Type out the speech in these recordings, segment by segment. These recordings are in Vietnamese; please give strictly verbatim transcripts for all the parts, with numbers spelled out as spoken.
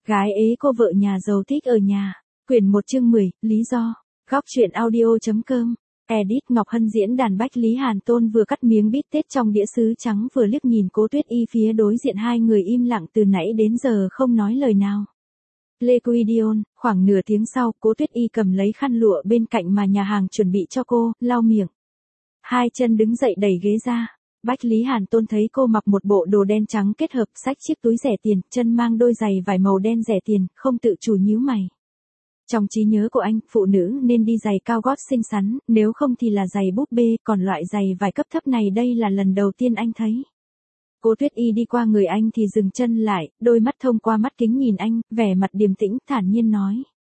Gái ế cô vợ nhà giàu thích ở nhà. Quyển một chương mười, lý do. Góc truyện audio.com. Edit Ngọc Hân diễn đàn Bách Lý Hàn Tôn vừa cắt miếng bít tết trong đĩa sứ trắng vừa liếc nhìn Cố Tuyết Y phía đối diện, hai người im lặng từ nãy đến giờ không nói lời nào. Lê Quy Dion, khoảng nửa tiếng sau, Cố Tuyết Y cầm lấy khăn lụa bên cạnh mà nhà hàng chuẩn bị cho cô, lau miệng. Hai chân đứng dậy đẩy ghế ra. Bách Lý Hàn Tôn thấy cô mặc một bộ đồ đen trắng kết hợp xách chiếc túi rẻ tiền, chân mang đôi giày vải màu đen rẻ tiền, không tự chủ nhíu mày. Trong trí nhớ của anh, phụ nữ nên đi giày cao gót xinh xắn, nếu không thì là giày búp bê, còn loại giày vải cấp thấp này đây là lần đầu tiên anh thấy. Cố Tuyết Y đi qua người anh thì dừng chân lại, đôi mắt thông qua mắt kính nhìn anh, vẻ mặt điềm tĩnh, thản nhiên nói.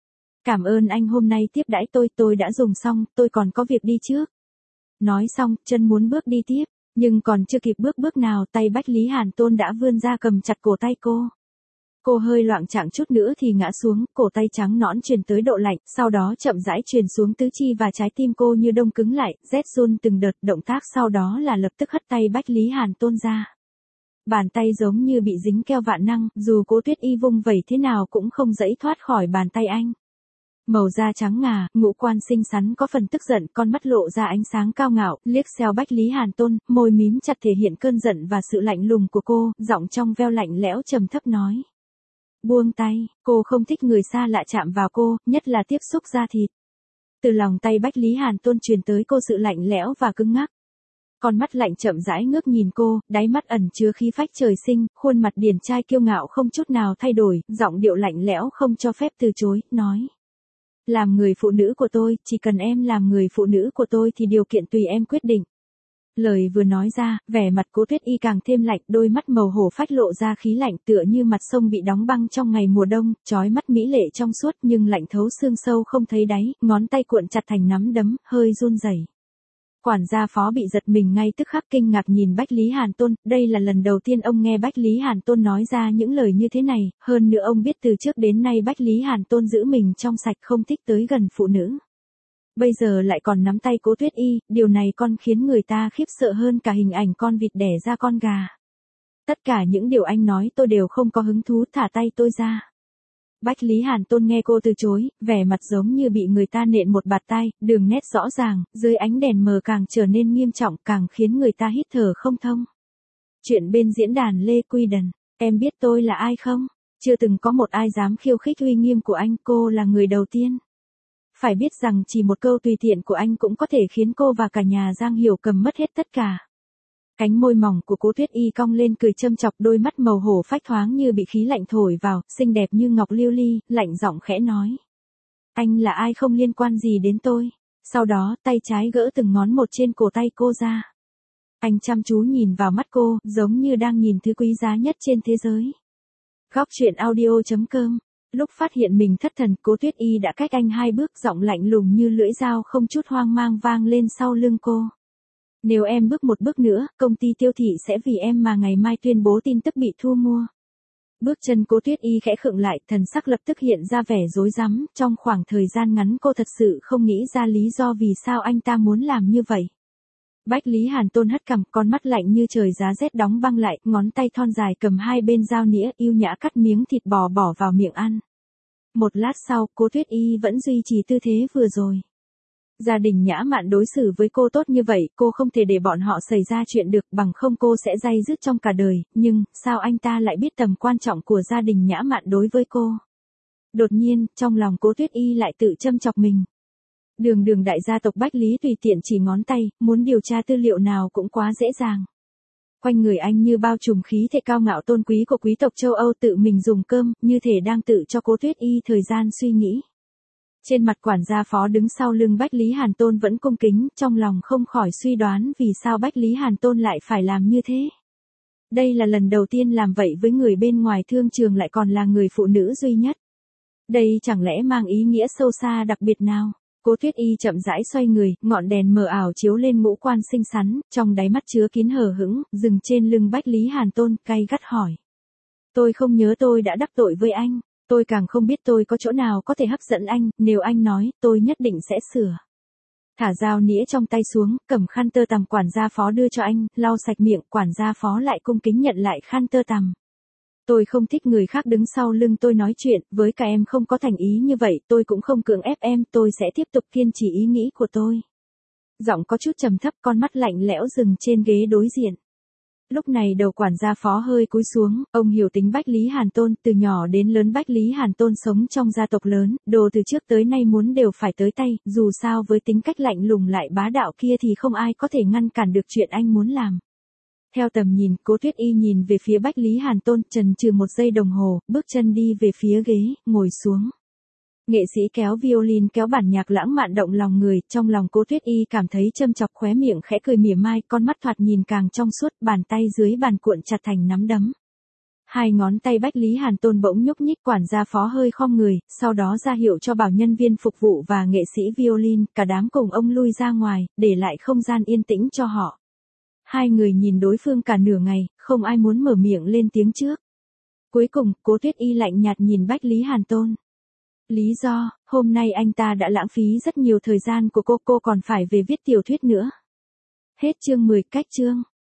Cảm ơn anh hôm nay tiếp đãi tôi, tôi đã dùng xong, tôi còn có việc đi trước. Nói xong, chân muốn bước đi tiếp, nhưng còn chưa kịp bước bước nào, tay Bách Lý Hàn Tôn đã vươn ra cầm chặt cổ tay cô. Cô hơi loạng choạng chút nữa thì ngã xuống, cổ tay trắng nõn truyền tới độ lạnh, sau đó chậm rãi truyền xuống tứ chi và trái tim cô như đông cứng lại, rét run từng đợt, động tác sau đó là lập tức hất tay Bách Lý Hàn Tôn ra. Bàn tay giống như bị dính keo vạn năng, dù Cố Tuyết Y vung vẩy thế nào cũng không dẫy thoát khỏi bàn tay anh. Màu da trắng ngà, ngũ quan xinh xắn có phần tức giận, con mắt lộ ra ánh sáng cao ngạo, liếc xéo Bách Lý Hàn Tôn, môi mím chặt thể hiện cơn giận và sự lạnh lùng của cô, giọng trong veo lạnh lẽo trầm thấp nói. Buông tay, cô không thích người xa lạ chạm vào cô, nhất là tiếp xúc da thịt. Từ lòng tay Bách Lý Hàn Tôn truyền tới cô sự lạnh lẽo và cứng ngắc. Con mắt lạnh chậm rãi ngước nhìn cô, đáy mắt ẩn chứa khí phách trời sinh, khuôn mặt điển trai kiêu ngạo không chút nào thay đổi, giọng điệu lạnh lẽo không cho phép từ chối, nói. Làm người phụ nữ của tôi, chỉ cần em làm người phụ nữ của tôi thì điều kiện tùy em quyết định. Lời vừa nói ra, vẻ mặt Cố Tuyết Y càng thêm lạnh, đôi mắt màu hổ phách lộ ra khí lạnh tựa như mặt sông bị đóng băng trong ngày mùa đông, chói mắt mỹ lệ trong suốt nhưng lạnh thấu xương sâu không thấy đáy, ngón tay cuộn chặt thành nắm đấm, hơi run rẩy. Quản gia Phó bị giật mình ngay tức khắc, kinh ngạc nhìn Bách Lý Hàn Tôn, đây là lần đầu tiên ông nghe Bách Lý Hàn Tôn nói ra những lời như thế này, hơn nữa ông biết từ trước đến nay Bách Lý Hàn Tôn giữ mình trong sạch, không thích tới gần phụ nữ. Bây giờ lại còn nắm tay Cố Tuyết Y, điều này còn khiến người ta khiếp sợ hơn cả hình ảnh con vịt đẻ ra con gà. Tất cả những điều anh nói tôi đều không có hứng thú, thả tay tôi ra. Bách Lý Hàn Tôn nghe cô từ chối, vẻ mặt giống như bị người ta nện một bạt tai, đường nét rõ ràng, dưới ánh đèn mờ càng trở nên nghiêm trọng, càng khiến người ta hít thở không thông. Chuyện bên diễn đàn Lê Quy Đần, em biết tôi là ai không? Chưa từng có một ai dám khiêu khích uy nghiêm của anh, cô là người đầu tiên. Phải biết rằng chỉ một câu tùy tiện của anh cũng có thể khiến cô và cả nhà Giang Hiểu Cầm mất hết tất cả. Cánh môi mỏng của Cố Tuyết Y cong lên cười châm chọc, đôi mắt màu hổ phách thoáng như bị khí lạnh thổi vào, xinh đẹp như ngọc lưu ly, lạnh giọng khẽ nói. Anh là ai không liên quan gì đến tôi. Sau đó, tay trái gỡ từng ngón một trên cổ tay cô ra. Anh chăm chú nhìn vào mắt cô, giống như đang nhìn thứ quý giá nhất trên thế giới. Góc truyện audio.com. Lúc phát hiện mình thất thần, Cố Tuyết Y đã cách anh hai bước, giọng lạnh lùng như lưỡi dao không chút hoang mang vang lên sau lưng cô. Nếu em bước một bước nữa, công ty Tiêu Thị sẽ vì em mà ngày mai tuyên bố tin tức bị thu mua. Bước chân Cố Tuyết Y khẽ khựng lại, thần sắc lập tức hiện ra vẻ rối rắm, trong khoảng thời gian ngắn cô thật sự không nghĩ ra lý do vì sao anh ta muốn làm như vậy. Bách Lý Hàn Tôn hất cằm, con mắt lạnh như trời giá rét đóng băng lại, ngón tay thon dài cầm hai bên dao nĩa, yêu nhã cắt miếng thịt bò bỏ vào miệng ăn. Một lát sau, Cố Tuyết Y vẫn duy trì tư thế vừa rồi. Gia đình Nhã Mạn đối xử với cô tốt như vậy, cô không thể để bọn họ xảy ra chuyện được, bằng không cô sẽ day dứt trong cả đời, nhưng, sao anh ta lại biết tầm quan trọng của gia đình Nhã Mạn đối với cô? Đột nhiên, trong lòng Cố Tuyết Y lại tự châm chọc mình. Đường đường đại gia tộc Bách Lý tùy tiện chỉ ngón tay, muốn điều tra tư liệu nào cũng quá dễ dàng. Quanh người anh như bao trùm khí thế cao ngạo tôn quý của quý tộc châu Âu, tự mình dùng cơm, như thể đang tự cho Cố Tuyết Y thời gian suy nghĩ. Trên mặt quản gia Phó đứng sau lưng Bách Lý Hàn Tôn vẫn cung kính, trong lòng không khỏi suy đoán vì sao Bách Lý Hàn Tôn lại phải làm như thế. Đây là lần đầu tiên làm vậy với người bên ngoài thương trường, lại còn là người phụ nữ duy nhất. Đây chẳng lẽ mang ý nghĩa sâu xa đặc biệt nào? Cố Tuyết Y chậm rãi xoay người, ngọn đèn mờ ảo chiếu lên ngũ quan xinh xắn, trong đáy mắt chứa kín hờ hững, dừng trên lưng Bách Lý Hàn Tôn, cay gắt hỏi. Tôi không nhớ tôi đã đắc tội với anh, tôi càng không biết tôi có chỗ nào có thể hấp dẫn anh, nếu anh nói, tôi nhất định sẽ sửa. Thả dao nĩa trong tay xuống, cầm khăn tơ tằm quản gia Phó đưa cho anh, lau sạch miệng, quản gia Phó lại cung kính nhận lại khăn tơ tằm. Tôi không thích người khác đứng sau lưng tôi nói chuyện, với cả em không có thành ý như vậy, tôi cũng không cưỡng ép em, tôi sẽ tiếp tục kiên trì ý nghĩ của tôi. Giọng có chút trầm thấp, con mắt lạnh lẽo dừng trên ghế đối diện. Lúc này đầu quản gia Phó hơi cúi xuống, ông hiểu tính Bách Lý Hàn Tôn, từ nhỏ đến lớn Bách Lý Hàn Tôn sống trong gia tộc lớn, đồ từ trước tới nay muốn đều phải tới tay, dù sao với tính cách lạnh lùng lại bá đạo kia thì không ai có thể ngăn cản được chuyện anh muốn làm. Theo tầm nhìn, Cố Tuyết Y nhìn về phía Bách Lý Hàn Tôn, chần chừ một giây đồng hồ, bước chân đi về phía ghế, ngồi xuống. Nghệ sĩ kéo violin kéo bản nhạc lãng mạn động lòng người, trong lòng Cố Tuyết Y cảm thấy châm chọc, khóe miệng khẽ cười mỉa mai, con mắt thoạt nhìn càng trong suốt, bàn tay dưới bàn cuộn chặt thành nắm đấm. Hai ngón tay Bách Lý Hàn Tôn bỗng nhúc nhích, quản gia Phó hơi khom người, sau đó ra hiệu cho bảo nhân viên phục vụ và nghệ sĩ violin, cả đám cùng ông lui ra ngoài, để lại không gian yên tĩnh cho họ. Hai người nhìn đối phương cả nửa ngày, không ai muốn mở miệng lên tiếng trước. Cuối cùng, Cố Tuyết Y lạnh nhạt nhìn Bách Lý Hàn Tôn. Lý do, hôm nay anh ta đã lãng phí rất nhiều thời gian của cô, cô còn phải về viết tiểu thuyết nữa. Hết chương mười, cách chương.